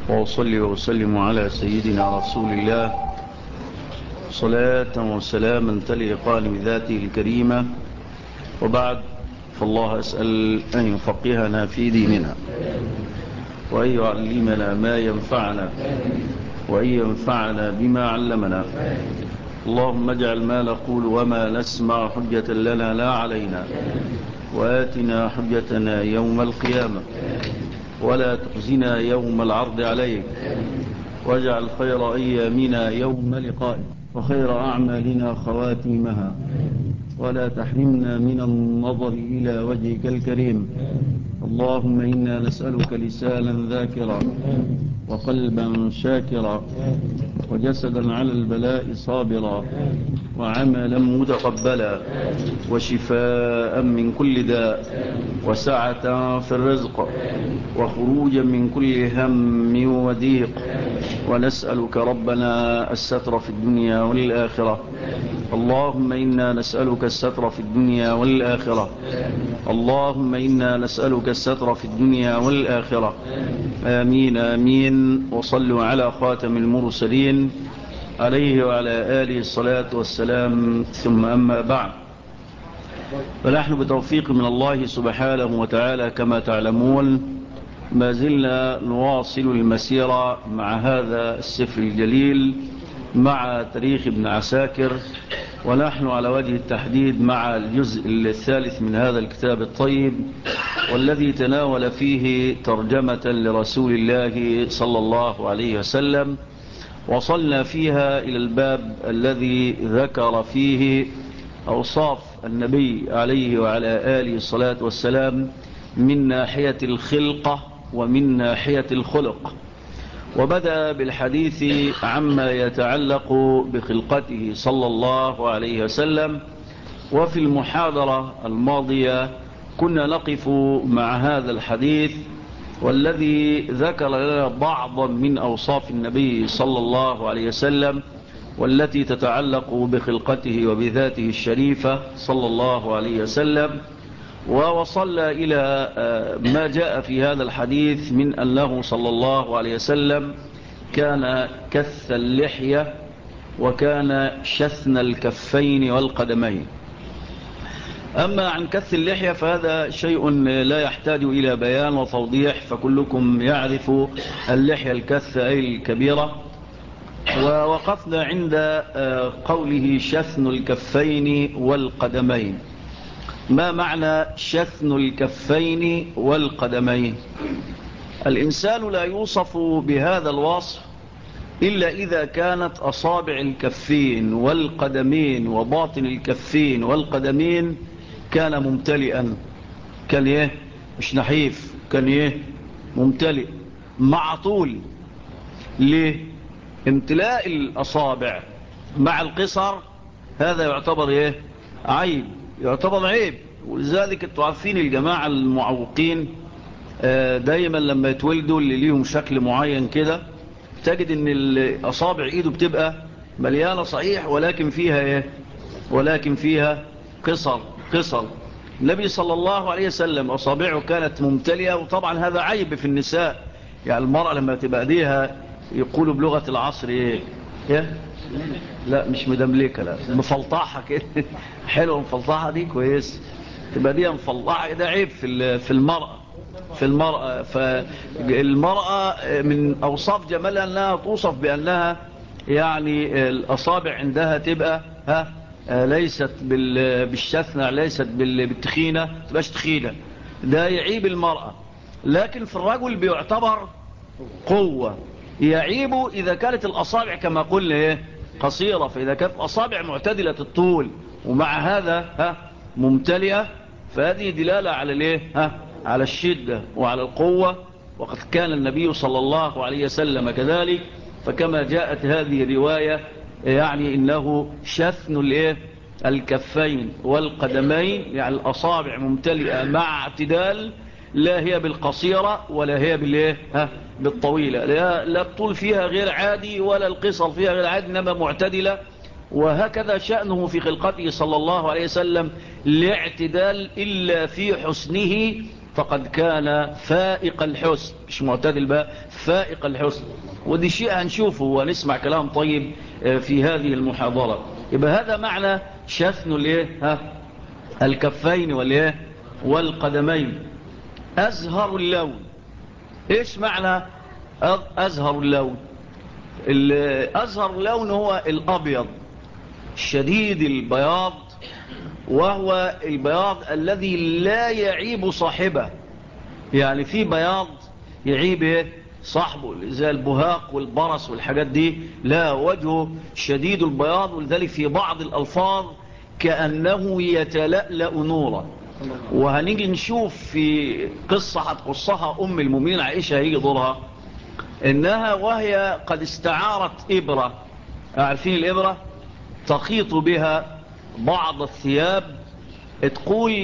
وأصلي وأسلم على سيدنا رسول الله صلاة وسلاما تليقان بذاته الكريمة. وبعد، فالله أسأل أن يفقهنا في ديننا وأن يعلمنا ما ينفعنا وأن ينفعنا بما علمنا. اللهم اجعل ما نقول وما نسمع حجة لنا لا علينا، وآتنا حجتنا يوم القيامة ولا تخزنا يوم العرض عليك، واجعل خير أيامنا يوم لقائك وخير أعمالنا خواتيمها، ولا تحرمنا من النظر إلى وجهك الكريم. اللهم إنا نسألك لسانا ذاكرا وقلبا شاكرا وجسدا على البلاء صابرا وعملا متقبلا وشفاء من كل داء وسعة في الرزق وخروجا من كل هم وضيق. ونسألك ربنا الستر في الدنيا والآخرة. اللهم إنا نسألك الستر في الدنيا والآخرة. اللهم إنا نسألك الستر في الدنيا والآخرة. آمين آمين. وصلوا على خاتم المرسلين عليه وعلى آله الصلاة والسلام. ثم أما بعد، فنحن بتوفيق من الله سبحانه وتعالى كما تعلمون ما زلنا نواصل المسيرة مع هذا السفر الجليل، مع تاريخ ابن عساكر، ونحن على وجه التحديد مع الجزء الثالث من هذا الكتاب الطيب، والذي تناول فيه ترجمة لرسول الله صلى الله عليه وسلم. وصلنا فيها إلى الباب الذي ذكر فيه أوصاف النبي عليه وعلى آله الصلاة والسلام من ناحية الخلقة ومن ناحية الخلق، وبدأ بالحديث عما يتعلق بخلقته صلى الله عليه وسلم. وفي المحاضرة الماضية كنا نقف مع هذا الحديث، والذي ذكر لنا بعضا من أوصاف النبي صلى الله عليه وسلم والتي تتعلق بخلقته وبذاته الشريفة صلى الله عليه وسلم. ووصلنا إلى ما جاء في هذا الحديث من أنه صلى الله عليه وسلم كان كث اللحية وكان شثن الكفين والقدمين. أما عن كث اللحية فهذا شيء لا يحتاج إلى بيان وتوضيح، فكلكم يعرف اللحية الكثة أي الكبيرة. ووقفنا عند قوله شثن الكفين والقدمين. ما معنى شثن الكفين والقدمين؟ الإنسان لا يوصف بهذا الوصف إلا إذا كانت أصابع الكفين والقدمين وباطن الكفين والقدمين كان ممتلئا، كان ايه مش نحيف، كان ايه ممتلئ مع طول. ليه؟ امتلاء الأصابع مع القصر هذا يعتبر ايه عيب، يعتبر عيب. ولذلك انتوا عارفين الجماعة المعوقين دايما لما يتولدوا اللي ليهم شكل معين كده تجد ان الاصابع ايده بتبقى مليانة صحيح، ولكن فيها ايه، ولكن فيها قصر. النبي صلى الله عليه وسلم اصابعه كانت ممتلئة، وطبعا هذا عيب في النساء. يعني المرأة لما تبقى ايديها يقولوا بلغة العصر ايه لا مش مدملكة، لا مفلطحة كده حلوة مفلطحة دي كويس، تبقى دي مفلطحة، ده عيب في المرأة. فالمرأة من أوصاف جمالها أنها توصف بأنها يعني الأصابع عندها تبقى ليست بالشثنة، ليست بالتخينة، تبقاش تخينة، ده يعيب المرأة. لكن في الرجل بيعتبر قوة. يعيب إذا كانت الأصابع كما قلنا قصيرة، فإذا كانت الأصابع معتدلة الطول ومع هذا ممتلئة، فهذه دلالة على على الشدة وعلى القوة. وقد كان النبي صلى الله عليه وسلم كذلك، فكما جاءت هذه الرواية يعني إنه شثن الكفين والقدمين، يعني الأصابع ممتلئة مع اعتدال، لا هي بالقصيرة ولا هي بالطويلة، لا الطول فيها غير عادي ولا القصر فيها غير عادي، إنما معتدلة. وهكذا شأنه في خلقته صلى الله عليه وسلم، لاعتدال إلا في حسنه فقد كان فائق الحسن، مش معتدل بقى، فائق الحسن. ودي شيء هنشوفه ونسمع كلام طيب في هذه المحاضرة. يبقى هذا معنى شثن الايه الكفين والايه والقدمين. أزهر اللون. ايش معنى أزهر اللون؟ أزهر اللون هو الأبيض شديد البياض، وهو البياض الذي لا يعيب صاحبه. يعني في بياض يعيب ايه صاحبه زي البهاق والبرص والحاجات دي، لا، وجهه شديد البياض، ولذلك في بعض الألفاظ كأنه يتلألأ نورا. وهنيجي نشوف في قصة هتقصها أم المؤمنين عائشة هيجي دورها، إنها وهي قد استعارت إبرة، عارفين الإبرة تخيط بها بعض الثياب، تقول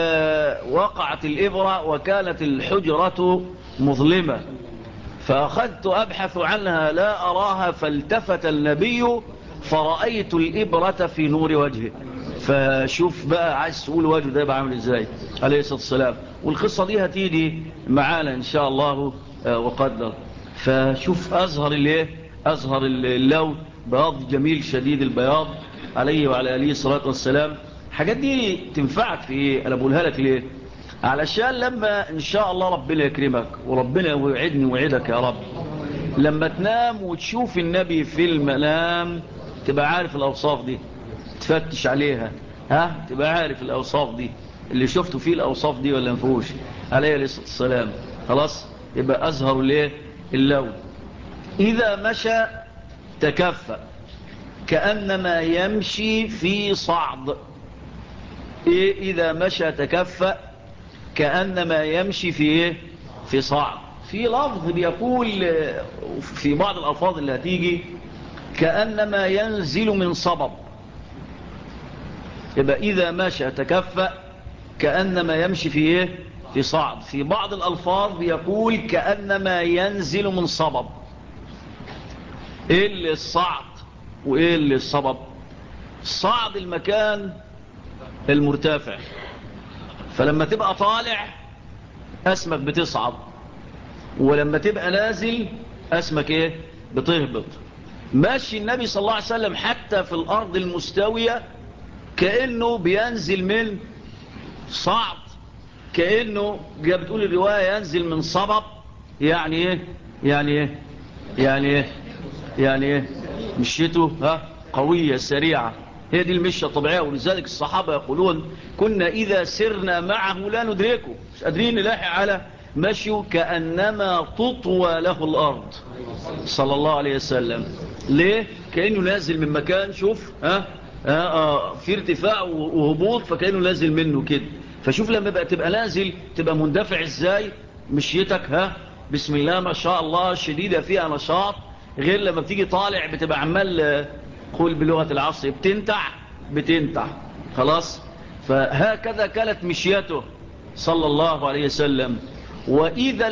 وقعت الإبرة وكانت الحجرة مظلمة، فأخذت أبحث عنها لا أراها، فالتفت النبي فرأيت الإبرة في نور وجهه. فشوف بقى عايز تقول وجهه ده يبقى عامل ازاي عليه الصلاة والسلام. والقصة دي هتيجي معانا إن شاء الله وقدر. فشوف أزهر اللون، بياض جميل شديد البياض عليه وعلى آله الصلاة والسلام. الحاجات دي تنفعك في ايه؟ انا بقولها لك ليه؟ علشان لما ان شاء الله ربنا يكرمك وربنا يوعدني ويوعدك يا رب، لما تنام وتشوف النبي في المنام تبقى عارف الاوصاف دي، تفتش عليها، تبقى عارف الاوصاف دي، اللي شفته فيه الاوصاف دي ولا مفهوش عليه الصلاة والسلام. خلاص، يبقى ازهر اللون. اذا مشى تكفى كأنما يمشي في صعد. إذا مشى تكفأ كأنما يمشي في صعد. في لفظ بيقول في بعض الألفاظ اللي هتيجي كأنما ينزل من صبب. يبقى إذا مشى تكفأ كأنما يمشي في صعد. في بعض الألفاظ بيقول كأنما ينزل من صبب. إيه اللي الصعد وإيه اللي الصبب؟ صعد المكان المرتفع، فلما تبقى طالع اسمك بتصعد، ولما تبقى نازل اسمك بتهبط. ماشي النبي صلى الله عليه وسلم حتى في الارض المستوية كأنه بينزل من صعد، كأنه جاء بتقول الرواية ينزل من صبب. يعني ايه مشيته قوية سريعة، هي دي المشية الطبيعية. ولذلك الصحابة يقولون كنا إذا سرنا معه لا ندركه، مش قادرين نلاحق على مشيه، كأنما تطوى له الأرض صلى الله عليه وسلم. ليه؟ كأنه نازل من مكان، شوف في ارتفاع وهبوط، فكأنه نازل منه كده. فشوف لما بقى تبقى نازل تبقى مندفع ازاي، مشيتك بسم الله ما شاء الله شديدة فيها نشاط، غير لما بتيجي طالع بتبقى عمال قول بلغة العصر بتنتع. خلاص، فهكذا كانت مشيته صلى الله عليه وسلم. وإذا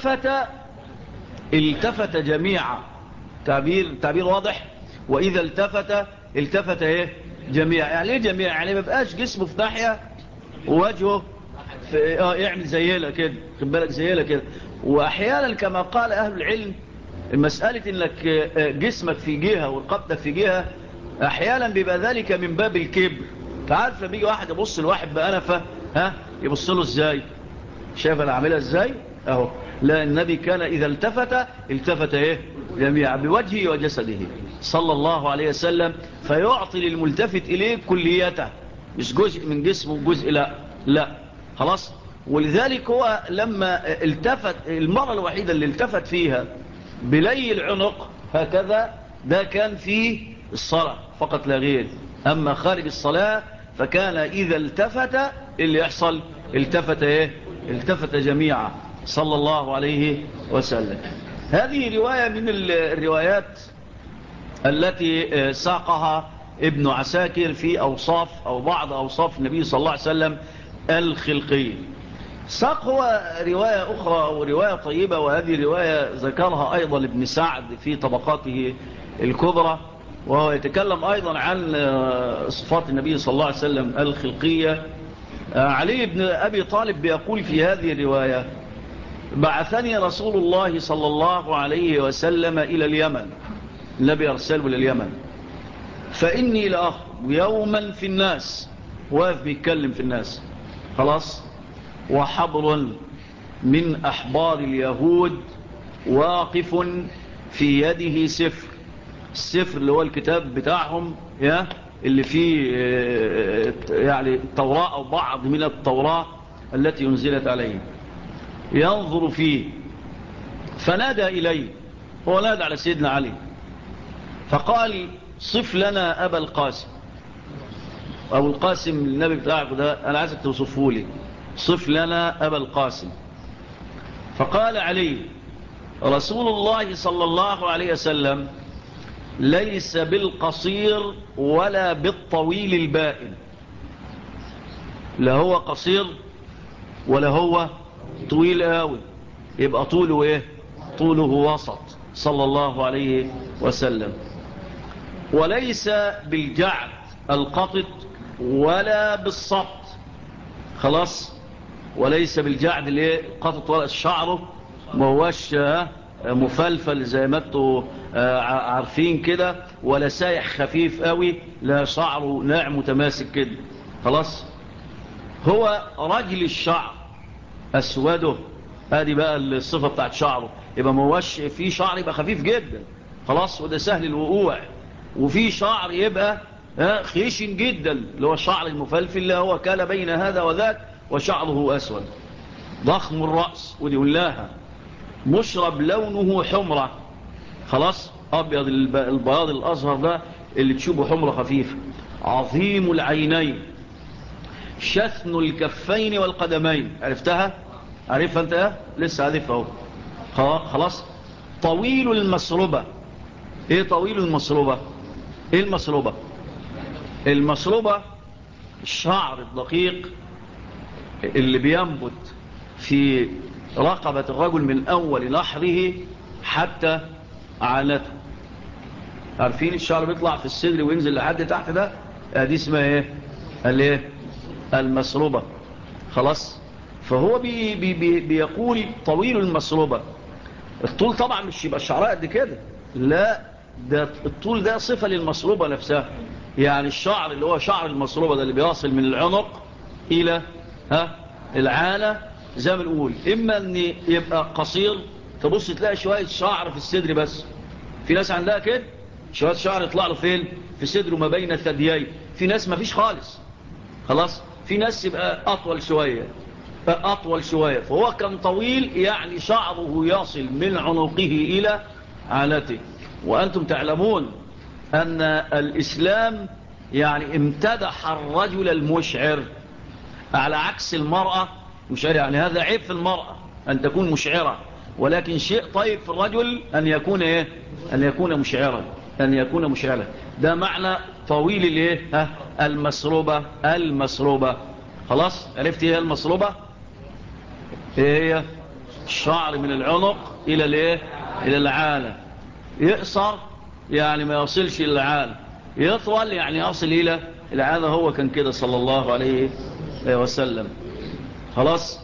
التفت جميعا. تعبير واضح. وإذا التفت جميعا. يعني ايه جميعا؟ يعني ما بقاش جسمه في ناحية ووجهه يعمل زيلا كده، خد بالك زيلا كده. وأحيانا كما قال أهل العلم، مسألة انك جسمك في جهة ورقبتك في جهة، احيانا بيبقى ذلك من باب الكبر. تعرف لما بيجي واحد يبص لواحد بأنفة يبص له ازاي؟ شايف انا عاملها ازاي اهو؟ لا، النبي كان اذا التفت جميعا بوجهه وجسده صلى الله عليه وسلم، فيعطي للملتفت اليه كليته، مش جزء من جسمه جزء لا خلاص. ولذلك هو لما التفت، المرة الوحيدة اللي التفت فيها بلي العنق هكذا، ده كان في الصلاة فقط لا غير. أما خارج الصلاة فكان إذا التفت اللي يحصل التفت جميعا صلى الله عليه وسلم. هذه رواية من الروايات التي ساقها ابن عساكر في أوصاف أو بعض أوصاف النبي صلى الله عليه وسلم الخلقية. ساق هو رواية أخرى ورواية طيبة، وهذه رواية ذكرها أيضا ابن سعد في طبقاته الكبرى، وهو يتكلم أيضا عن صفات النبي صلى الله عليه وسلم الخلقية. علي بن أبي طالب بيقول في هذه الرواية: بعثني رسول الله صلى الله عليه وسلم إلى اليمن، النبي أرسله إلى اليمن، فإني لأخرج يوما في الناس، واقف بيتكلم في الناس خلاص، وحبر من أحبار اليهود واقف في يده سفر، السفر اللي هو الكتاب بتاعهم اللي فيه يعني التوراة أو بعض من التوراة التي انزلت عليه، ينظر فيه. فنادى إليه، هو نادى على سيدنا علي فقال: صف لنا أبا القاسم. أبو القاسم النبي بتاعك ده أنا عايزك توصفه لي، صف لنا أبا القاسم. فقال علي: رسول الله صلى الله عليه وسلم ليس بالقصير ولا بالطويل البائن، لا هو قصير ولا هو طويل قوي، يبقى طوله ايه؟ طوله وسط صلى الله عليه وسلم. وليس بالجعد القطط ولا بالسبط، خلاص، وليس بالجعد القطط ولا شعره ما هوش مفلفل زي ما انتوا عارفين كده، ولا سايح خفيف قوي، لا شعره ناعم متماسك كده، خلاص. هو رجل الشعر اسوده، ادي بقى الصفه بتاعت شعره، يبقى ما هوش في شعر يبقى خفيف جدا خلاص وده سهل الوقوع، وفي شعر يبقى خيشن جدا اللي هو الشعر المفلفل اللي هو كان بين هذا وذاك، وشعره اسود. ضخم الراس، ودي ولاها مشرب لونه حمرة، خلاص، ابيض البياض الازهر ده اللي تشوفه حمرة خفيفة. عظيم العينين، شثن الكفين والقدمين، عرفتها؟ عرفها انت؟ لسه عارفها اهو، خلاص. طويل المسربة. ايه طويل المسربة؟ ايه المسربة؟ المسربة الشعر الدقيق اللي بينبت في رقبة الرجل من أول نحره حتى عانته. عارفين الشعر بيطلع في الصدر وينزل لحد تحت ده، دي اسمها ايه؟ المسربة، خلاص. فهو بيقول طويل المسربة. الطول طبعا مش يبقى الشعراء قد كده، لا، ده الطول ده صفة للمسربة نفسها، يعني الشعر اللي هو شعر المسربة ده اللي بيصل من العنق إلى العانة، زي ما نقول إما أن يبقى قصير، تبص تلاقي شوية شعر في الصدر بس، في ناس عندها كده شوية شعر يطلع له فين؟ في صدره ما بين الثديين. في ناس ما فيش خالص، خلاص. في ناس يبقى أطول شوية، فهو كان طويل يعني شعره يصل من عنقه إلى عانته. وأنتم تعلمون أن الإسلام يعني امتدح الرجل المشعر على عكس المرأة. مشعر يعني هذا عيب في المرأة أن تكون مشعرة، ولكن شيء طيب في الرجل أن يكون أن يكون مشعرا. ده معنى طويل المسربة. خلاص، عرفت ايه المسربة؟ ايه هي؟ الشعر من العنق الى العانة. يقصر يعني ما يصلش الى العانة، يطول يعني يصل الى العانة. هو كان كده صلى الله عليه وسلم، خلاص.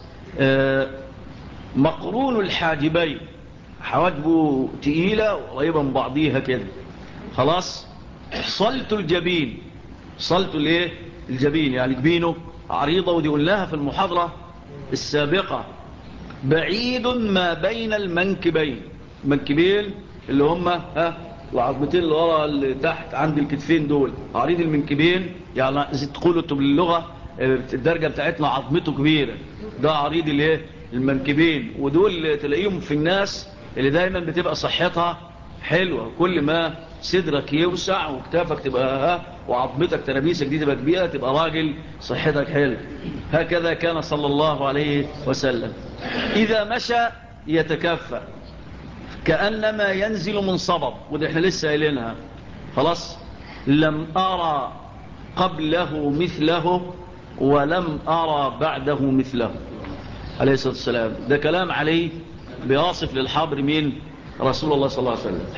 مقرون الحاجبين، حواجبه تقيلة وقريبة من بعضيها كده، خلاص. صلت الجبين، الجبين يعني جبينه عريضة، ودي قلناها في المحاضرة السابقة. بعيد ما بين المنكبين اللي هم العظمتين اللي ورا اللي تحت عند الكتفين دول، عريض المنكبين، يعني زي تقولوا باللغة الدرجة بتاعتنا عظمته كبيرة، ده عريض المنكبين. ودول تلاقيهم في الناس اللي دايما بتبقى صحتها حلوة، كل ما صدرك يوسع وكتافك تبقى وعظمتك ترابيسك دي تبقى كبيرة، تبقى راجل صحتك حلو. هكذا كان صلى الله عليه وسلم. إذا مشى يتكفى كأنما ينزل من صبب، وده احنا لسه قايلينها، خلاص. لم أرى قبله مثله ولم أرى بعده مثله عليه الصلاة والسلام. ده كلام عليه بيصف للحبر مين؟ رسول الله صلى الله عليه وسلم.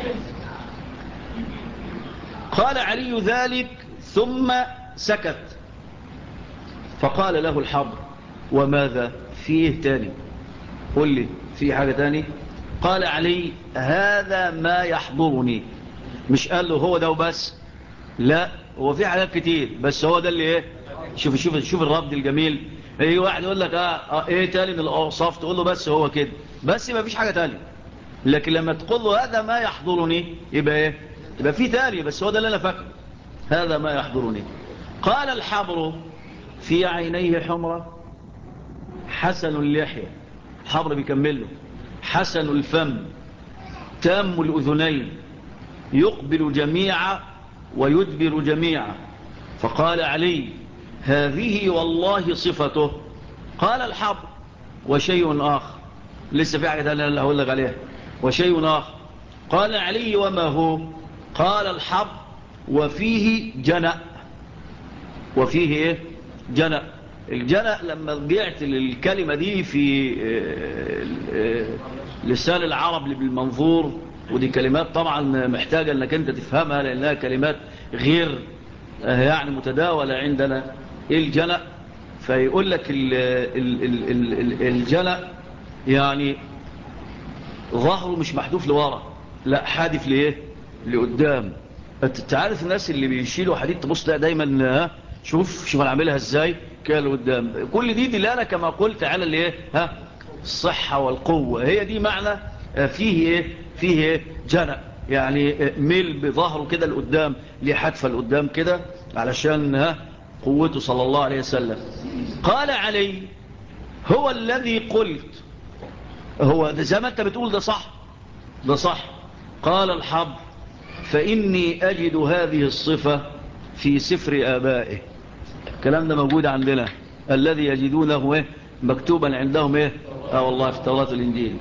قال علي ذلك ثم سكت، فقال له الحبر وماذا فيه تاني؟ قل لي في حاجة تاني؟ قال علي هذا ما يحضرني. مش قال له هو ده وبس، لا هو في حاجات كتير بس هو ده اللي ايه. شوف الرد الجميل. اي واحد يقول لك ايه تاني من الاوصاف، تقول له بس هو كده بس، ما فيش حاجة تانية. لكن لما تقول له هذا ما يحضرني يبقى ايه؟ يبقى في تاني بس هو ده اللي انا فاكره. هذا ما يحضرني. قال الحبر في عينيه حمرة حسن اللحية. الحبر بيكمله حسن الفم تام الأذنين يقبل جميعا ويدبر جميعا. فقال علي هذه والله صفته. قال الحبر وشيء آخر، لسه في حاجة أنا اللي هقول لك عليها، وشيء آخر. قال علي وما هو؟ قال الحبر وفيه جنأ. وفيه ايه؟ جنأ. الجنأ لما رجعت للكلمة دي في لسان العرب بالمنظور، ودي كلمات طبعا محتاجة انك انت تفهمها لانها كلمات غير يعني متداولة عندنا. ايه الجنأ؟ فيقول لك الجنأ يعني ظهره مش محدوف لورا، لا حادف لإيه؟ لقدام. انت عارف الناس اللي بيشيلوا حديد تبص تلاقي دايما شوف انا عاملها ازاي كده لقدام. كل دي دلالة كما قلت على الايه الصحة والقوة. هي دي معنى فيه ايه جنأ، يعني ميل بظهره كده لقدام، ليه حدفة لقدام كده علشان قوته صلى الله عليه وسلم. قال علي هو الذي قلت، هو ده زي ما انت بتقول، ده صح ده صح. قال الحبر فإني أجد هذه الصفة في سفر آبائه. الكلام ده موجود عندنا، الذي يجدونه مكتوبا عندهم والله في التوراة والإنجيل.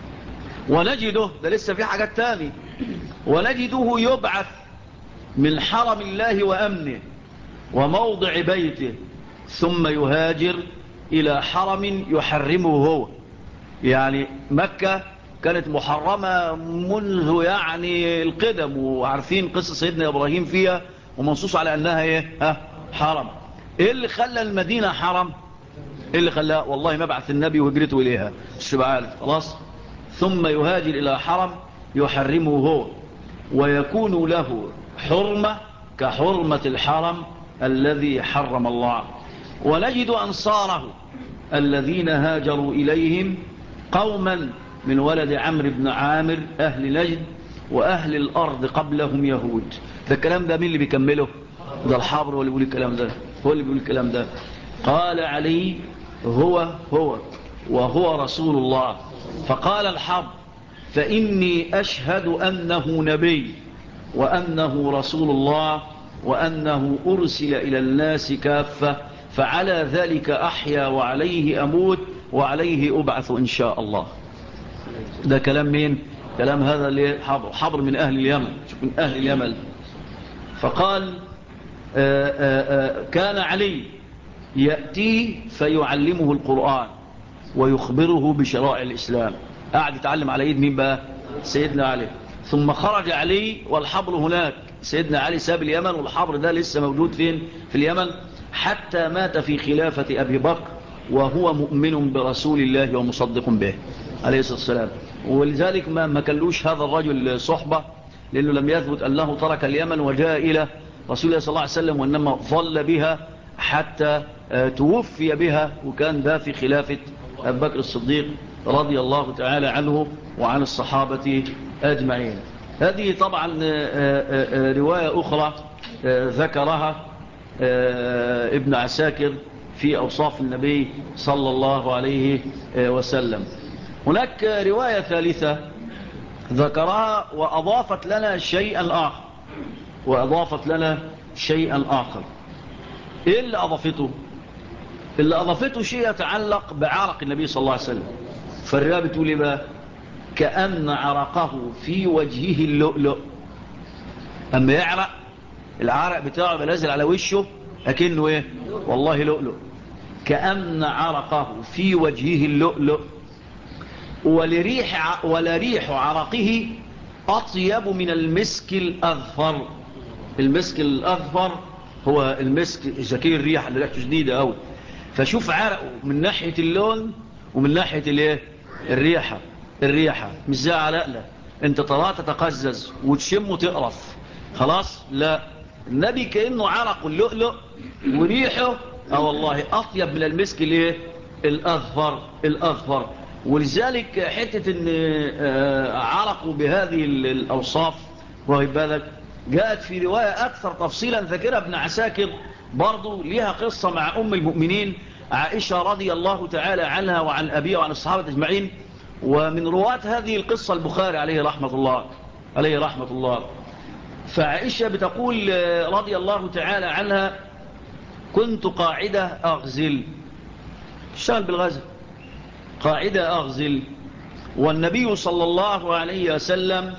ونجده، ده لسه في حاجات تاني، ونجده يبعث من حرم الله وأمنه وموضع بيته ثم يهاجر إلى حرم يحرمه هو. يعني مكة كانت محرمة منذ يعني القدم، وعارفين قصة سيدنا إبراهيم فيها ومنصوص على أنها حرم. إيه اللي خلى المدينة حرم؟ إيه اللي خلاها؟ والله مبعث النبي وهجرته إليها الشبعال خلاص. ثم يهاجر إلى حرم يحرمه هو ويكون له حرمة كحرمة الحرم الذي حرم الله. ونجد أنصاره الذين هاجروا إليهم قوما من ولد عمرو بن عامر أهل نجد وأهل الأرض قبلهم يهود. ده الكلام ده مين اللي بيكمله؟ ده الحبر هو اللي بيقول الكلام ده، هو اللي بيقول الكلام ده. قال علي هو وهو رسول الله. فقال الحبر فإني أشهد أنه نبي وأنه رسول الله وأنه أرسل إلى الناس كافة، فعلى ذلك أحيا وعليه أموت وعليه أبعث إن شاء الله. ده كلام مين؟ كلام هذا اللي حبر من أهل اليمن، من أهل اليمن. فقال كان علي يأتي فيعلمه القرآن ويخبره بشرائع الإسلام. قاعد يتعلم على يد مين بقى؟ سيدنا علي. ثم خرج علي والحبر هناك. سيدنا علي ساب اليمن والحبر ده لسه موجود فين؟ في اليمن، حتى مات في خلافة أبي بكر وهو مؤمن برسول الله ومصدق به عليه الصلاة والسلام. ولذلك ما كلوش هذا الرجل صحبة، لأنه لم يثبت أنه ترك اليمن وجاء إلى رسول الله صلى الله عليه وسلم، وإنما ظل بها حتى توفي بها، وكان ده في خلافة أبي بكر الصديق رضي الله تعالى عنه وعن الصحابة أجمعين. هذه طبعا رواية أخرى ذكرها ابن عساكر في أوصاف النبي صلى الله عليه وسلم. هناك رواية ثالثة ذكرها وأضافت لنا شيئا آخر. إيه اللي أضافته؟ اللي أضافته شيء يتعلق بعرق النبي صلى الله عليه وسلم. فالرواية بتقول بقى كأن عرقه في وجهه اللؤلؤ. أما يعرق العرق بتاعه بنازل على وشه أكنه والله لؤلؤ. كأن عرقه في وجهه اللؤلؤ ولريح عرقه أطيب من المسك الأذفر. المسك الأذفر هو المسك زكي الريح اللي ريحته شديدة أوي. فشوف عرقه من ناحية اللون ومن ناحية الايه الريحة مش زي عرقنا انت طلعت تتقزز وتشم وتقرف خلاص. لا، النبي كأنه عرق اللؤلؤ وريحه والله أطيب من المسك الايه الأظفر. ولذلك حتة ان عرقوا بهذه الأوصاف واخد بالك جاءت في رواية أكثر تفصيلا ذكرها ابن عساكر برضو ليها قصة مع أم المؤمنين عائشة رضي الله تعالى عنها وعن أبيها وعن الصحابة أجمعين. ومن رواة هذه القصة البخاري عليه رحمة الله. فعائشة بتقول رضي الله تعالى عنها كنت قاعدة أغزل اشتغل بالغزل قاعدة أغزل والنبي صلى الله عليه وسلم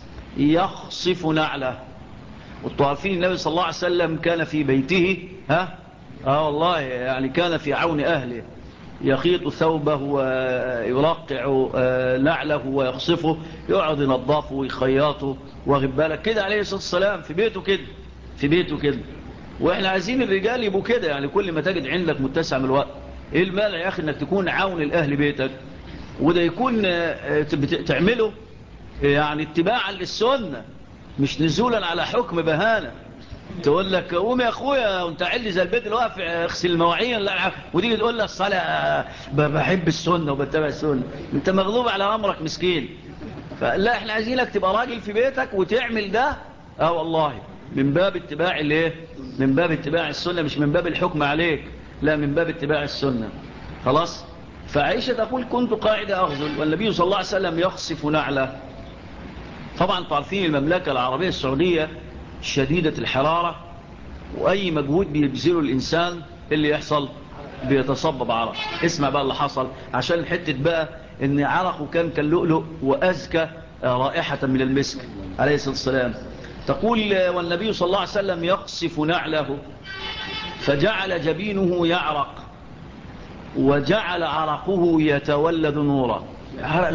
يخصف نعله. والطوافين النبي صلى الله عليه وسلم كان في بيته والله يعني كان في عون أهله يخيط ثوبه ويرقع نعله ويخصفه يقعد ينظفه ويخياطه واخد بالك كده عليه الصلاة والسلام في بيته كده. واحنا عايزين الرجال يبقوا كده يعني كل ما تجد عندك متسع من الوقت ايه المانع يا اخي انك تكون عون الاهل بيتك وده يكون تعمله يعني اتباعا للسنة مش نزولا على حكم بهانة. تقول لك قوم يا اخويا وانت عندي زي البيت اللي واقف اغسل المواعين وتيجي تقول لي الصلاه بحب السنه وبتبع السنه انت مغلوب على امرك مسكين. فلا احنا عايزينك تبقى راجل في بيتك وتعمل ده والله من باب اتباع الايه من باب اتباع السنه مش من باب الحكم عليك لا من باب اتباع السنه خلاص. فعائشه تقول كنت قاعده اغزل والنبي صلى الله عليه وسلم يخصف نعله. طبعا تعرفين المملكه العربيه السعوديه شديدة الحرارة وأي مجهود بيبذله الإنسان اللي يحصل بيتصبب عرق. اسمع بقى اللي حصل عشان حتة بقى إن عرقه كان كاللؤلؤ وأزكى رائحة من المسك عليه الصلاة والسلام. تقول والنبي صلى الله عليه وسلم يقصف نعله فجعل جبينه يعرق وجعل عرقه يتولد نورا. العرق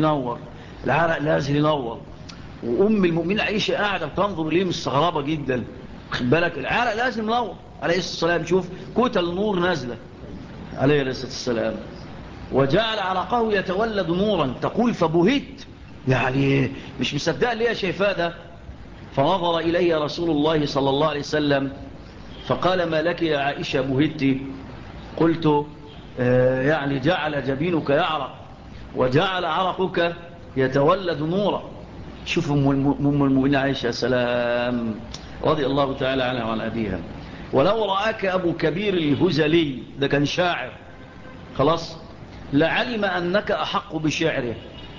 لازل ينور وأم المؤمنين عائشة قاعدة بتنظر ليه مستغربة جدا خد بالك العرق لازم نور عليه الصلاة والسلام. شوف كتل نور نازلة عليه الصلاة والسلام وجعل عرقه يتولد نورا. تقول فبهت يعني مش مصدق ليه شايفاه ده. فنظر إلي رسول الله صلى الله عليه وسلم فقال ما لك يا عائشة بهت. قلت يعني جعل جبينك يعرق وجعل عرقك يتولد نورا. شوف أم المؤمنين عائشة سلام رضي الله تعالى عنها وعن أبيها. ولو رآك أبو كبير الهزلي ده كان شاعر خلاص لعلم أنك أحق بشعره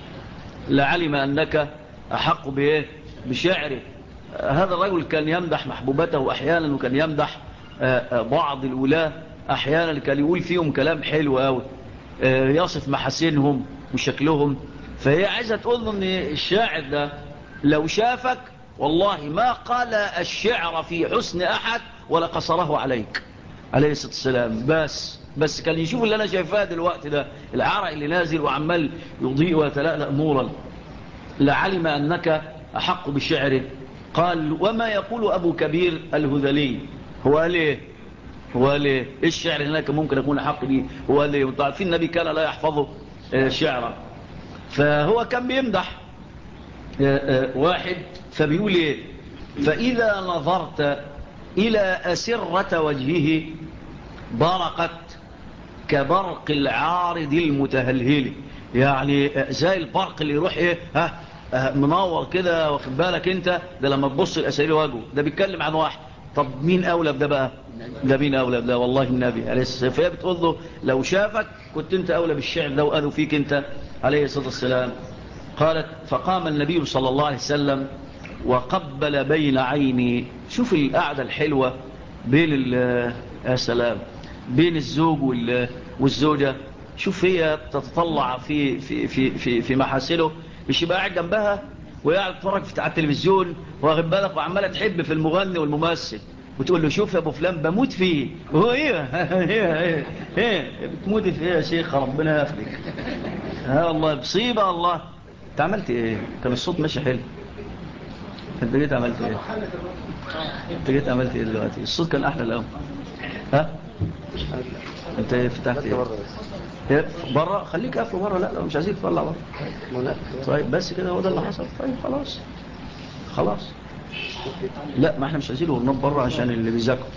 بشعره. هذا الرجل كان يمدح محبوبته أحيانا وكان يمدح بعض الولاة أحيانا كان يقول فيهم كلام حلو أوي يصف محاسنهم وشكلهم. فهي عايزة تقول له ان الشاعر ده لو شافك والله ما قال الشعر في حسن أحد ولا قصره عليك عليه الصلاة والسلام. بس كان يشوف اللي أنا شايفاه دلوقتي ده العرق اللي نازل وعمال يضيء ويتلألأ نورا لعلم أنك أحق بشعره. قال وما يقول أبو كبير الهذلي هو ليه الشعر هناك ممكن أكون أحق به هو ليه. وطعرفين النبي كان لا يحفظه شعرا فهو كان بيمدح واحد فبيقول ايه فإذا نظرت إلى أسرة وجهه برقت كبرق العارض المتهلهل. يعني زي البرق اللي يروح ايه منور كده واخد بالك انت ده لما تبص الأسرير وجهه ده بيتكلم عن واحد. طب مين أولى بده بقى مين أولى بده والله النبي عليه الصلاة والسلام. فهي بتقول له لو شافك كنت انت أولى بالشعر ده وقالوا فيك انت عليه الصلاة والسلام. قالت فقام النبي صلى الله عليه وسلم وقبل بين عيني. شوف القعدة الحلوة بين يا سلام بين الزوج والزوجة. شوف هي تتطلع في محاسنه مش يبقى قاعد جنبها وقاعد تتفرج على التلفزيون واخد بالك وعماله تحب في المغني والممثل وتقول له شوف يا ابو فلان بموت فيه وهو ايه بتموت فيه يا شيخ ربنا يفلك والله بصيبه الله. انت عملت ايه كان الصوت ماشي حلو انت جيت عملت ايه دلوقتي الصوت كان احلى الاول انت فتحت ايه بره؟ خليك قافل بره. لا مش عايزين تطلع بره. طيب بس كده هو ده اللي حصل. طيب خلاص. لا ما احنا مش عايزين ورناب بره عشان اللي بيذاكروا.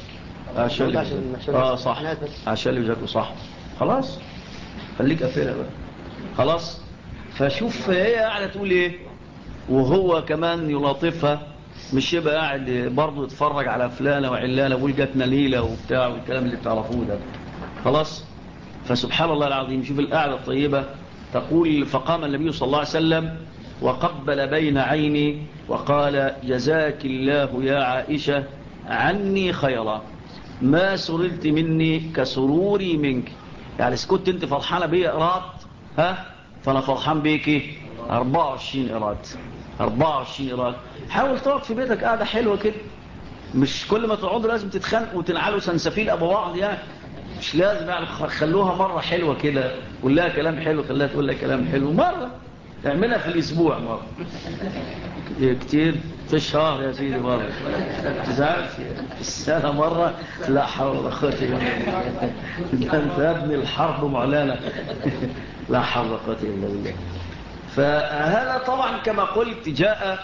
صح، عشان اللي بيذاكروا صح. خلاص خليك قافلها بقى. خلاص. فشوف هي قاعده تقول ايه وهو كمان يلاطفها، مش يبقى قاعد برضه يتفرج على فلانه وعلانه ويقول جت نليله وبتاع والكلام اللي بتعرفوه ده. خلاص. فسبحان الله العظيم، شوف القعده الطيبه. تقول فقام النبي صلى الله عليه وسلم وقبل بين عيني وقال جزاك الله يا عائشه عني خيرا، ما سررت مني كسروري منك. يعني كنت انت فرحانه بيا ايراد، فانا فرحان بيكي 24 ايراد. 24 ايراد. حاول تقعد في بيتك قاعده حلوه كده، مش كل ما تقعدوا لازم تتخانقوا وتنعلوا سنسفيل ابو بعض يعني. مش لازم يعني، خلوها مره حلوه كده، قول لها كلام حلو، خليها تقول لك كلام حلو مره، اعملها في الاسبوع مره. كتير في الشهر يا سيدي مرة، تزعلش في السنة مرة. لا حول ولا قوة إلا بالله، ده انت يا ابني الحرب معلنة. لا حول ولا قوة إلا بالله. فهذا طبعا كما قلت جاء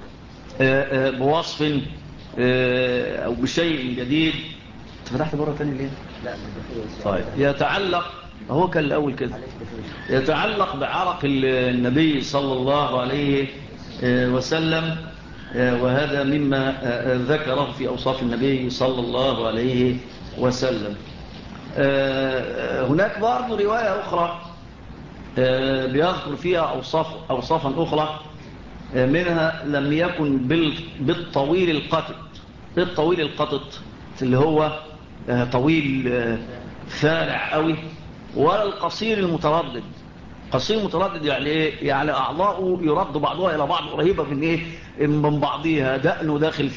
بوصف أو بشيء جديد. فتحت مرة ثانية ليه؟ طيب يتعلق، هو كان الأول كده، يتعلق بعرق النبي صلى الله عليه وسلم. وهذا مما ذكره في أوصاف النبي صلى الله عليه وسلم. هناك برضو رواية أخرى بيذكر فيها أوصافا أخرى، منها لم يكن بالطويل القطط. الطويل القطط اللي هو طويل فارع قوي، ولا القصير المتردد. قصير متردد يعني ايه؟ يعني اعضاؤه يرد بعضها الى بعض قريبه من ايه؟ من بعضيها، دقنه داخل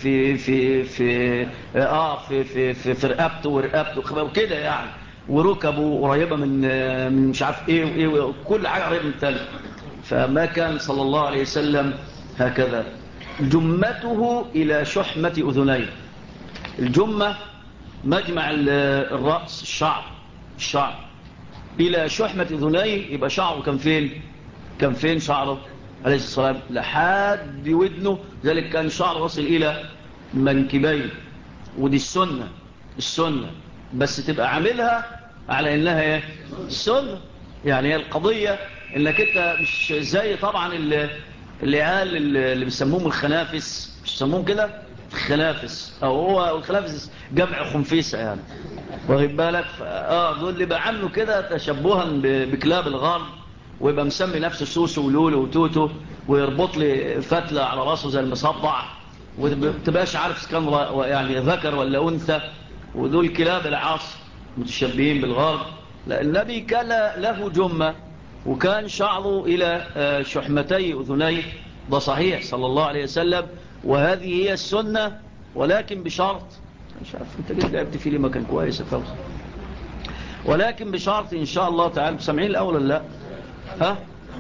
في رقبته ورقبته وكده يعني، وركبه قريبه من مش عارف ايه وايه، كل حاجه قريبه من الثانيه. فما كان صلى الله عليه وسلم هكذا. جمته الى شحمه اذنيه. الجمه مجمع الراس، الشعر إلى شحمة أذنيه، يبقى شعره كان فين شعره عليه الصلاة والسلام؟ لحد ودنه، ذلك كان شعره وصل إلى منكبيه. ودي السنة بس تبقى عاملها على إنها إيه؟ السنة. يعني هي القضية إنك أنت مش زي طبعا اللي قال اللي بيسموهم الخنافس، مش بيسموهم كده الخنافس، أو هو الخنافس جمع خنفيسة يعني، واخد بالك؟ دول اللي بعملوا كده تشبها بكلاب الغرب، ويبقى مسمي نفسه سوسو ولولو وتوتو، ويربط لي فتلة على راسه زي المصبع، وتبقاش عارف كان يعني ذكر ولا أنثى. ودول كلاب العصر متشبهين بالغرب. لا، النبي كان له جمة، وكان شعره إلى شحمتي أذنيه، ده صحيح صلى الله عليه وسلم. وهذه هي السنة، ولكن بشرط، مش عارف انت ليه لعبت فيه، ليه ما كان كويس يا فوز، ولكن بشرط ان شاء الله تعالى. سامعين الاول ولا لا؟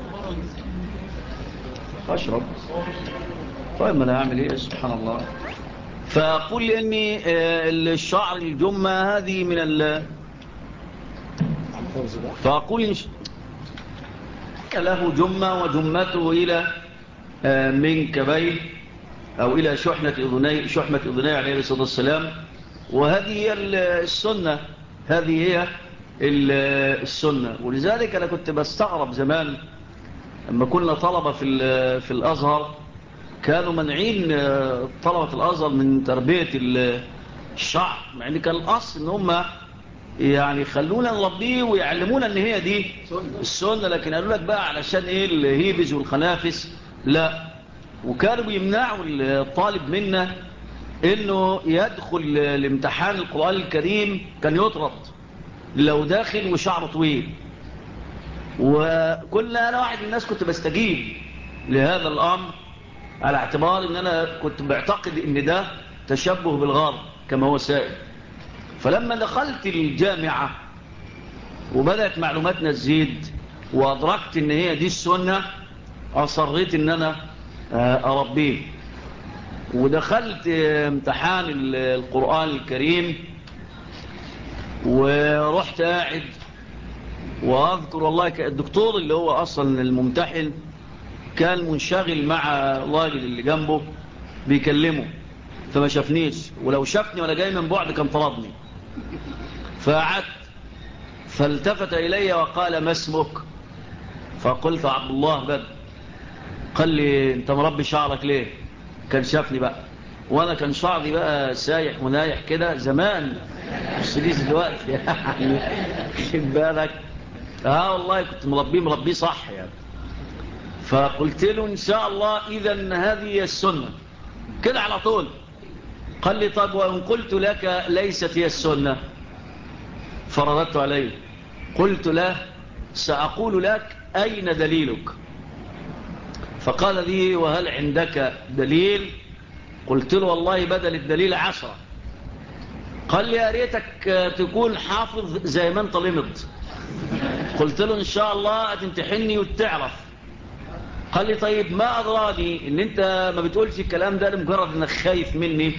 اشرب. طيب ما انا هعمل ايه؟ سبحان الله. فقل اني الشعر الجمة هذه من فاقول إن له جمة، وجمته الى منكبيه او الى شحمة اذنيه عليه الصلاة والسلام. وهذه هي السنة، هذه هي السنة. ولذلك أنا كنت بستغرب زمان لما كنا طلبة في الأزهر، كانوا منعين طلبة الأزهر من تربية الشعر، مع ان كان الأصل ان هم يعني خلونا نربيه ويعلمونا ان هي دي السنة، لكن قالوا لك بقى علشان ايه الهيبز والخنافس لا. وكانوا بيمنعوا الطالب منا انه يدخل الامتحان القرآن الكريم، كان يطرد لو داخل وشعره طويل. وكل انا واحد من الناس كنت بستجيب لهذا الامر، على اعتبار ان انا كنت بعتقد ان ده تشبه بالغرب كما هو سائل. فلما دخلت الجامعة وبدأت معلوماتنا تزيد وادركت ان هي دي السنة، اصريت ان انا اربيه. ودخلت امتحان القرآن الكريم، ورحت قاعد، وأذكر والله الدكتور اللي هو أصلا الممتحن كان منشغل مع الراجل اللي جنبه بيكلمه، فما شافنيش، ولو شافني وأنا جاي من بعد كان طردني. فقعدت، فالتفت إلي وقال: ما اسمك؟ فقلت: عبد الله بدر. قال لي: انت مربي شعرك ليه؟ كان شافني بقى، وانا كان شعري بقى سايح ونايح كده زمان، مش ليش دلوقتي يعني خد بالك. والله كنت مربيه صح يعني. فقلت له: ان شاء الله اذا هذه السنة كده على طول. قال لي: طب وان قلت لك ليست هي السنة؟ فرددت عليه قلت له: سأقول لك أين دليلك؟ فقال لي: وهل عندك دليل؟ قلت له: والله بدل الدليل 10. قال لي: يا ريتك تكون حافظ زي ما انت لمت. قلت له: ان شاء الله هتمتحني وتعرف. قال لي: طيب ما أدراني ان انت ما بتقولش الكلام ده لمجرد انك خايف مني؟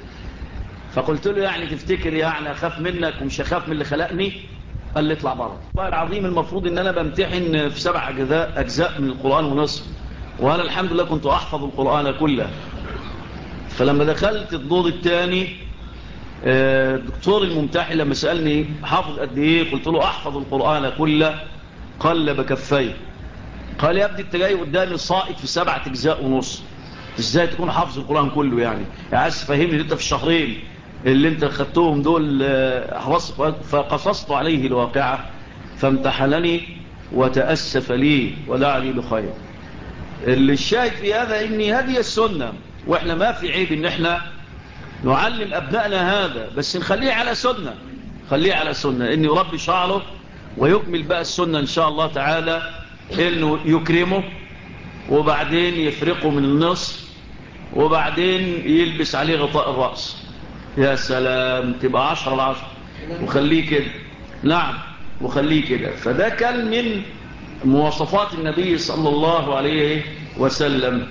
فقلت له: يعني تفتكر يعني اخاف منك ومش اخاف من اللي خلقني؟ قال لي: اطلع بره. والله العظيم المفروض ان انا بمتحن في 7 أجزاء من القرآن ونصف، وانا الحمد لله كنت احفظ القرآن كله. فلما دخلت الدور الثاني، الدكتور الممتحن لما سألني حافظ قد ايه، قلت له: احفظ القرآن كله. قلب كفيه، قال: يا ابني انت جاي قدامي صائد في 7 أجزاء ونص، ازاي تكون حافظ القرآن كله يعني؟ عايز تفهمني ان انت في الشهرين اللي انت خدتهم دول حفظت؟ فقصصت عليه الواقعة فامتحنني وتأسف لي ودعني بخير. اللي الشاهد في هذا ان هذه السنة، واحنا ما في عيب ان احنا نعلم ابنائنا هذا، بس نخليه على سنة، خليه على سنة انه يربي شعره ويكمل بقى السنة ان شاء الله تعالى، انه يكرمه وبعدين يفرقه من النصف وبعدين يلبس عليه غطاء الرأس. يا سلام، تبقى 10/10. وخليه كده، نعم، وخليه كده. فده كان من مواصفات النبي صلى الله عليه وسلم.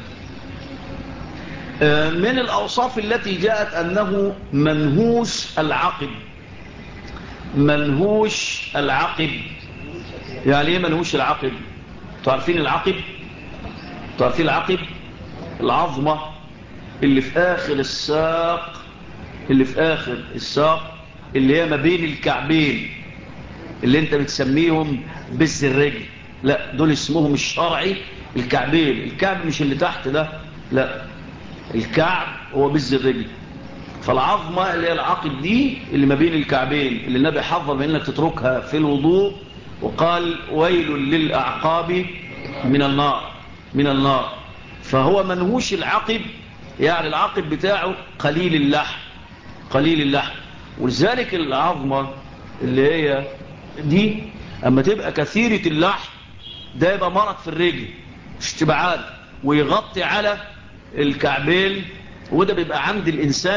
من الأوصاف التي جاءت أنه منهوش العقب. منهوش العقب يعني ايه منهوش العقب؟ تعرفين العقب؟ تعرفين العقب؟ العظمة اللي في آخر الساق، اللي في آخر الساق، اللي هي ما بين الكعبين، اللي انت بتسميهم بز الرجل. لا، دول اسمهم الشرعي الكعبين. الكعب مش اللي تحت ده، لا، الكعب هو بز الرجل. فالعظمة اللي هي العقب دي اللي ما بين الكعبين، اللي النبي حذر من انك تتركها في الوضوء، وقال: ويل للأعقاب من النار، من النار. فهو منهوش العقب، يعني العقب بتاعه قليل اللحم، قليل اللحم. ولذلك العظمة اللي هي دي اما تبقى كثيرة اللحم، ده يبقى مرض في الرجل، اشتباعات، ويغطي على الكعبين. وده بيبقى عند الإنسان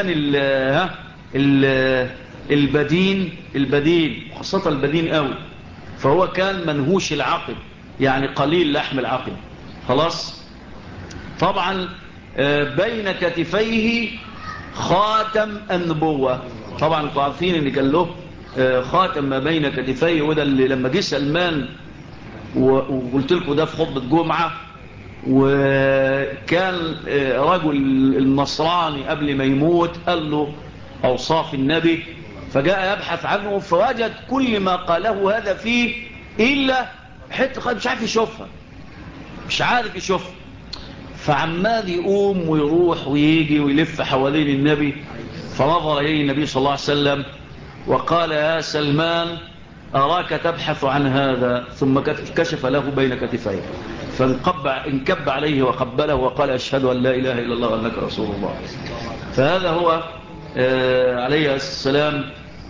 البدين، خاصة البدين قوي. فهو كان منهوش العقب، يعني قليل لحم العقب. خلاص. طبعا بين كتفيه خاتم النبوة. طبعا انتوا عارفين ان كان له خاتم ما بين كتفيه، وده اللي لما جه سلمان، وقلت لكم ده في خطبة جمعة، وكان رجل النصراني قبل ما يموت قال له أوصاف النبي، فجاء يبحث عنه فوجد كل ما قاله هذا فيه إلا حتة مش عارف يشوفها، مش عارف يشوفها. فعمال يقوم ويروح ويجي ويلف حوالين النبي. فنظر إليه النبي صلى الله عليه وسلم وقال: يا سلمان، أراك تبحث عن هذا. ثم كشف له بين كتفيه، فانكب عليه وقبله وقال: أشهد أن لا إله إلا الله وأنك رسول الله. فهذا هو عليه السلام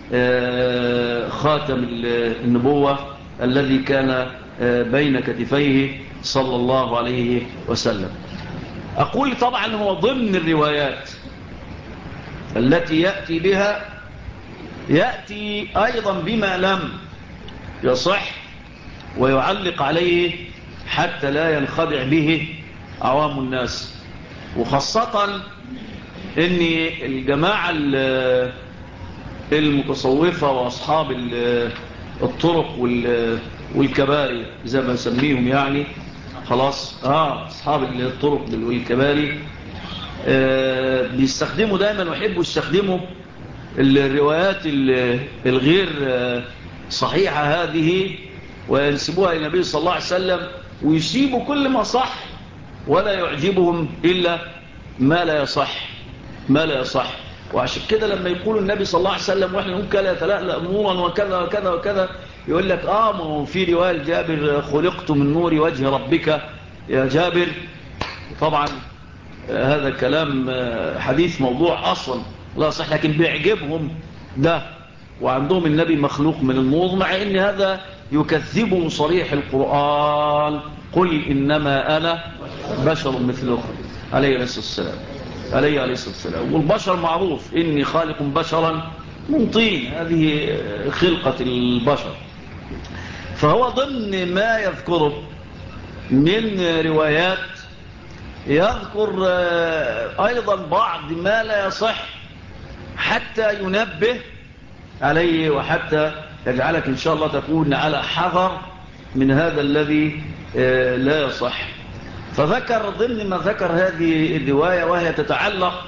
خاتم النبوة الذي كان بين كتفيه صلى الله عليه وسلم. أقول طبعا هو ضمن الروايات التي يأتي بها، يأتي أيضا بما لم يصح ويعلق عليه حتى لا ينخدع به عوام الناس. وخاصة ان الجماعة المتصوفة وأصحاب الطرق والكباري زي ما نسميهم يعني، خلاص أصحاب الطرق والكباري بيستخدموا دائما ويحبوا يستخدموا الروايات الغير صحيحة هذه وينسبوها إلى النبي صلى الله عليه وسلم، ويسيبوا كل ما صح ولا يعجبهم إلا ما لا يصح. وعشان كده لما يقول النبي صلى الله عليه وسلم واحنا نقول كلا يتلألأ نورا وكذا وكذا وكذا، يقول لك ما هو في رواية جابر خلقت من نور وجه ربك يا جابر. طبعا هذا كلام حديث موضوع أصلا لا صح، لكن بيعجبهم ده، وعندهم النبي مخلوق من النور، مع ان هذا يكذبه صريح القرآن: قل إنما أنا بشر مثلكم عليه الصلاة والسلام. والبشر معروف إني خالق بشرا من طين، هذه خلقة البشر. فهو ضمن ما يذكره من روايات يذكر أيضا بعض ما لا يصح حتى ينبه عليه، وحتى يجعلك إن شاء الله تكون على حذر من هذا الذي لا يصح. فذكر ضمن ما ذكر هذه الرواية وهي تتعلق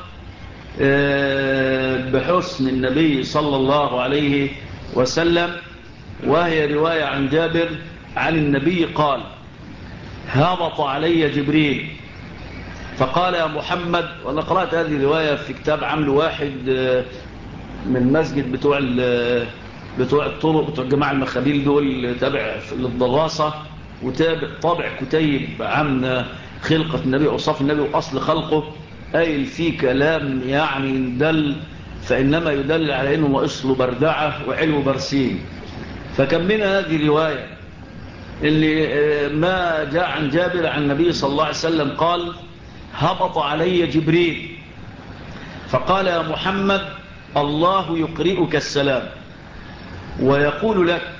بحسن النبي صلى الله عليه وسلم، وهي رواية عن جابر عن النبي قال: هبط علي جبريل فقال يا محمد. وأنا قرأت هذه الرواية في كتاب عمله واحد من مسجد بتوع الطرق، بتوع الجماعة المخابيل دول، تابع للدراسة وطابع كتيب عن خلقة النبي وصف النبي وأصل خلقه، أي في كلام يعني دل، فإنما يدل على أنه أصله بردعة وعلو برسين. فكم من هذه الرواية اللي ما جاء عن جابر عن النبي صلى الله عليه وسلم قال: هبط علي جبريل فقال يا محمد الله يقرئك السلام ويقول لك: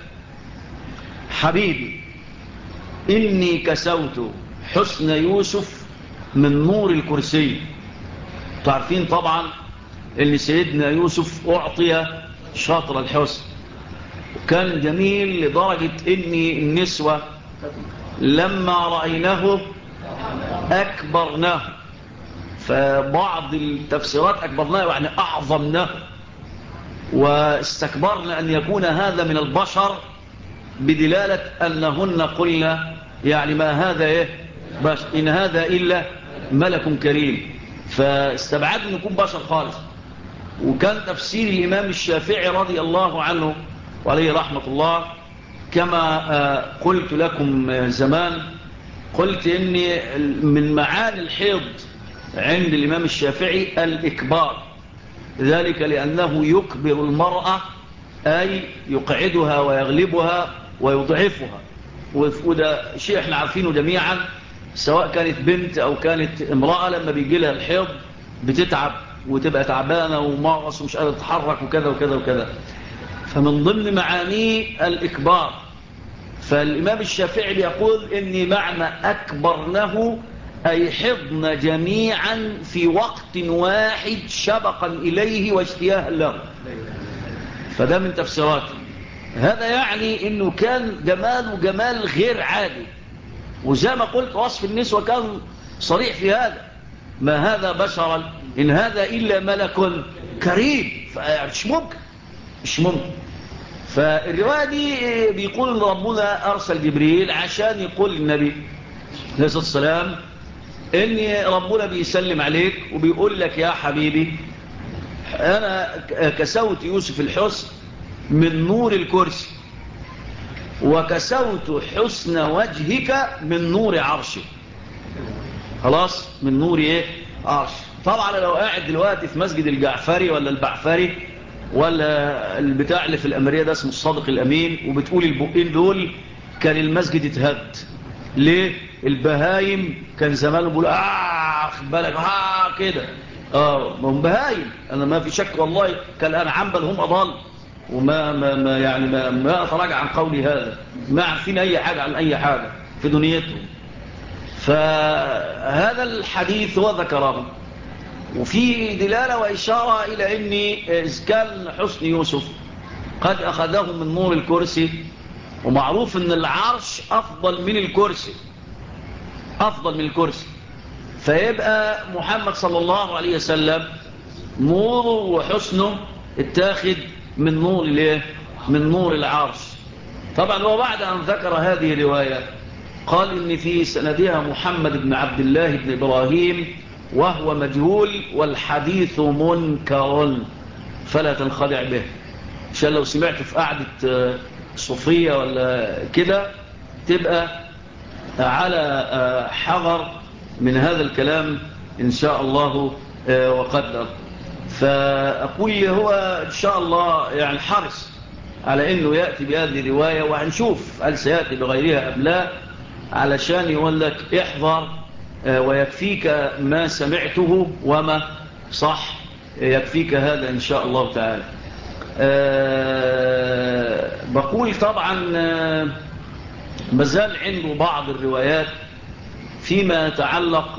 حبيبي إني كسوت حسن يوسف من نور الكرسي. تعرفين طبعا أن سيدنا يوسف أعطي شاطر الحسن، وكان جميل لدرجة أن النسوة لما رأيناه أكبرناه، فبعض التفسيرات أكبرناه يعني أعظمناه، واستكبرنا أن يكون هذا من البشر بدلالة أنهن قلنا يعني ما هذا بس إن هذا إلا ملك كريم، فاستبعدوا أن يكون بشر خالص. وكان تفسير الإمام الشافعي رضي الله عنه وعليه رحمة الله كما قلت لكم زمان، قلت إن من معاني الحيض عند الإمام الشافعي الإكبار، ذلك لأنه يكبر المرأة أي يقعدها ويغلبها ويضعفها، وده شيء احنا عارفينه جميعا، سواء كانت بنت أو كانت امرأة لما بيجي لها الحيض بتتعب وتبقى تعبانة ومغص ومش قادرة تتحرك وكذا وكذا وكذا. فمن ضمن معانيه الإكبار. فالإمام الشافعي بيقول إني معنى أكبرنه أي حضن جميعا في وقت واحد شبقا إليه واشتياها له. فده من تفسيراته. هذا يعني إنه كان جمال غير عادي، وزي ما قلت وصف النسوة كان صريح في هذا: ما هذا بشرا إن هذا إلا ملك كريم. مش ممكن. فالرواية دي بيقول ربنا أرسل جبريل عشان يقول للنبي عليه الصلاة والسلام إن ربنا بيسلم عليك وبيقول لك يا حبيبي أنا كسوت يوسف الحسن من نور الكرسي وكسوت حسن وجهك من نور عرشك. خلاص، من نور عرش. طبعا لو قاعد دلوقتي في مسجد الجعفري ولا البعفري ولا البتاع اللي في الأمرية ده اسمه الصادق الأمين وبتقول البقين دول، كان المسجد اتهد. ليه؟ البهايم كان زمان بيقولوا خد بالك كده هم بهايم، انا ما في شك والله، كان الانعام بل هم اضل، وما ما يعني ما اتراجع عن قولي هذا، ما عارفين اي حاجه عن اي حاجه في دنيتهم. فهذا الحديث هو ذكره وفي دلالة وإشارة إلى أن إذ كان حسن يوسف قد أخذه من نور الكرسي، ومعروف أن العرش أفضل من الكرسي، أفضل من الكرسي، فيبقى محمد صلى الله عليه وسلم نوره وحسنه اتاخد من نور الايه؟ من نور العرش. طبعا وبعد أن ذكر هذه الرواية قال إن في سندها محمد بن عبد الله بن إبراهيم وهو مجهول والحديث منكر فلا تنخدع به، عشان لو سمعت في قعدة صوفية ولا كده تبقى على حذر من هذا الكلام إن شاء الله وقدر. فأقول هو إن شاء الله يعني حرص على أنه يأتي بهذه الرواية، وهنشوف هل سيأتي بغيرها أم لا، علشان يقول لك احذر ويكفيك ما سمعته وما صح، يكفيك هذا إن شاء الله تعالى. بقول طبعا مازال عنده بعض الروايات فيما يتعلق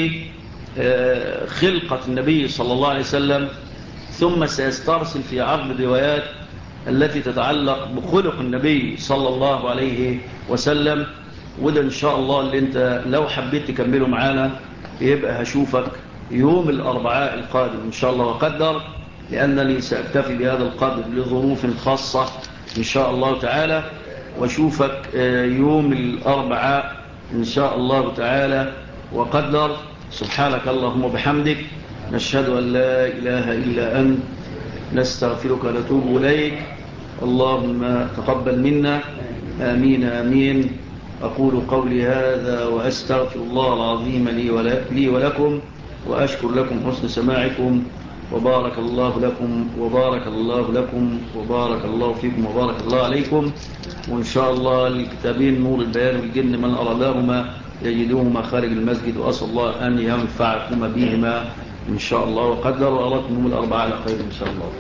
بخلقة النبي صلى الله عليه وسلم، ثم سيسترسل في عرض الروايات التي تتعلق بخلق النبي صلى الله عليه وسلم. وده إن شاء الله اللي انت لو حبيت تكمله معانا يبقى هشوفك يوم الأربعاء القادم إن شاء الله وقدر، لأنني سأكتفي بهذا القدر لظروف خاصة إن شاء الله تعالى، واشوفك يوم الأربعاء إن شاء الله تعالى وقدر. سبحانك اللهم وبحمدك، نشهد أن لا إله إلا أنت، نستغفرك ونتوب إليك. اللهم تقبل منا، آمين آمين. أقول قولي هذا وأستغفر الله العظيم لي ولكم، وأشكر لكم حسن سماعكم، وبارك الله لكم وبارك الله لكم وبارك الله فيكم وبارك الله عليكم. وإن شاء الله الكتابين نور البيان والجن من أرادهما يجدوهما خارج المسجد، وأسأل الله أن ينفعكم بهما إن شاء الله وقدر، وأراكم الأربعاء على خير إن شاء الله.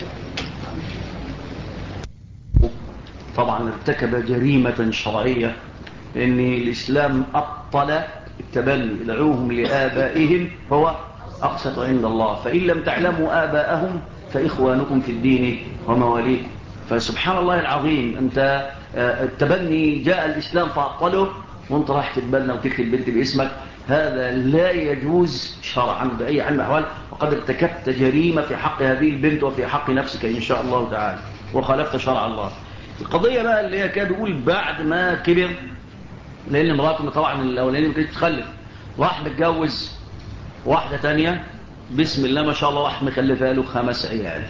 طبعا ارتكب جريمة شرعية، لأن الإسلام أبطل التبني، ادعوهم لآبائهم فهو أقسط عند الله، فإن لم تعلموا آباءهم فإخوانكم في الدين ومواليكم. فسبحان الله العظيم، أنت التبني جاء الإسلام فأبطله، وانت راح تتبنى وتكتب بنت باسمك، هذا لا يجوز شرعا بأي حال من الأحوال، وقد ارتكبت جريمة في حق هذه البنت وفي حق نفسك إن شاء الله تعالى، وخالفت شرع الله. القضية بقى اللي هي كان بيقول بعد ما كبر، لأن مراته طبعا الأولانية ما كانتش تخلف، راح متجوز واحدة تانية بسم الله ما شاء الله، واحد مخلفها له 5 عيال.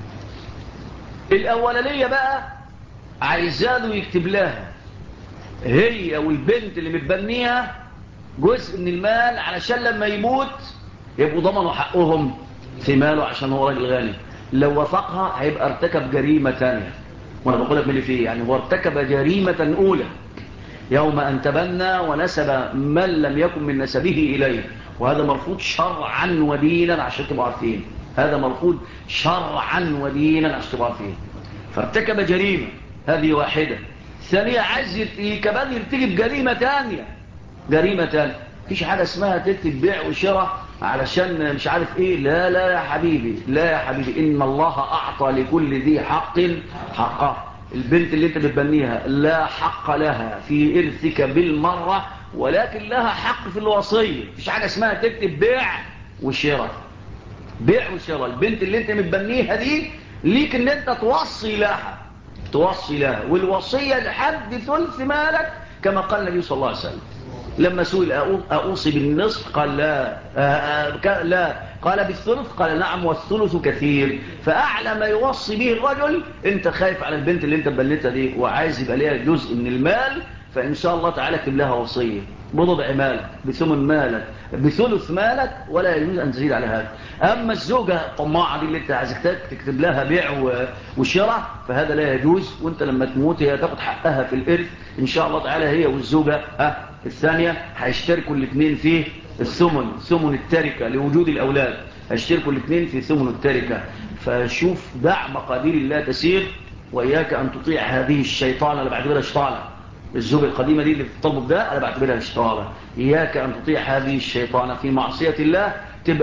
الأولانية بقى عايزاله يكتب لها هي والبنت اللي متبنيها جزء من المال، علشان لما يموت يبقوا ضمنوا حقهم في ماله، عشان هو راجل غني. لو وافقها هيبقى ارتكب جريمة تانية، وانا بقول لك من اللي فيه، يعني هو ارتكب جريمة أولى يوم أن تبنى ونسب من لم يكن من نسبه إليه، وهذا مرفوض شرعا ودينا عشان تبقوا عارفين، هذا مرفوض شرعا ودينا عشان تبقوا عارفين. فارتكب جريمة، هذه واحدة. ثانية عايز كمان يرتكب جريمة تانية، جريمة تانية. مفيش حاجة اسمها تكتب بيع وشراء علشان مش عارف ايه، لا لا يا حبيبي، لا يا حبيبي، إن الله أعطى لكل ذي حق حقه. البنت اللي انت بتبنيها لا حق لها في إرثك بالمرة، ولكن لها حق في الوصية. مفيش حاجة اسمها تكتب بيع وشراء، بيع وشراء. البنت اللي انت متبنيها دي ليك ان انت توصي لها، توصي لها، والوصية لحد ثلث مالك كما قال النبي صلى الله عليه وسلم. لما سئل أوصي بالنصف قال لا، لا، قال بالثلث قال نعم والثلث كثير. فأعلى ما يوصي به الرجل، انت خايف على البنت اللي انت بلتها دي وعايز يبقى ليها جزء من المال، فإن شاء الله تعالى اكتب لها وصية بربع مالك، بثمن مالك، بثلث مالك، ولا يجوز أن تزيد على هذا. أما الزوجة الطماعة دي اللي انت عايزك تكتب لها بيع وشراء، فهذا لا يجوز، وانت لما تموت هي تاخد حقها في الإرث إن شاء الله تعالى، هي والزوجة الثانية هيشتركوا الاثنين في ثمن التركة لوجود الأولاد، هيشتركوا الاثنين في ثمن التركة. فشوف دع مقادير الله تسير، وإياك أن تطيع هذه الشيطانة اللي بعتبرها شيطانة. الزوجة القديمة دي اللي بتطلب ده أنا بعتبرها شيطانة. إياك أن تطيع هذه الشيطانة في معصية الله، تبقى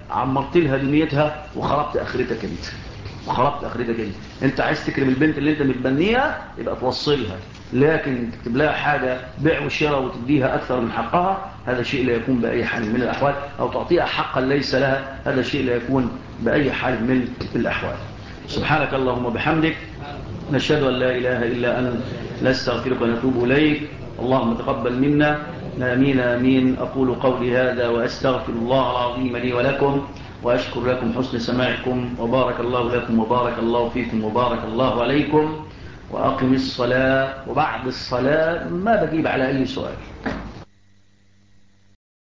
عمرت لها دنيتها وخربت اخرتك انت. انت عايز تكرم البنت اللي انت متبنيها يبقى توصلها، لكن تكتب لها حاجة بيع وشراء وتديها اكثر من حقها، هذا شيء لا يكون باي حال من الاحوال. او تعطيها حقا ليس لها، هذا شيء لا يكون باي حال من الاحوال. سبحانك اللهم وبحمدك، نشهد ان لا اله الا انت، نستغفرك ونتوب اليك. اللهم تقبل منا، آمين آمين. أقول قولي هذا وأستغفر الله العظيم لي ولكم، وأشكر لكم حسن سماعكم، وبارك الله لكم وبارك الله فيكم وبارك الله عليكم. وأقم الصلاة، وبعد الصلاة ما بجيب على أي سؤال.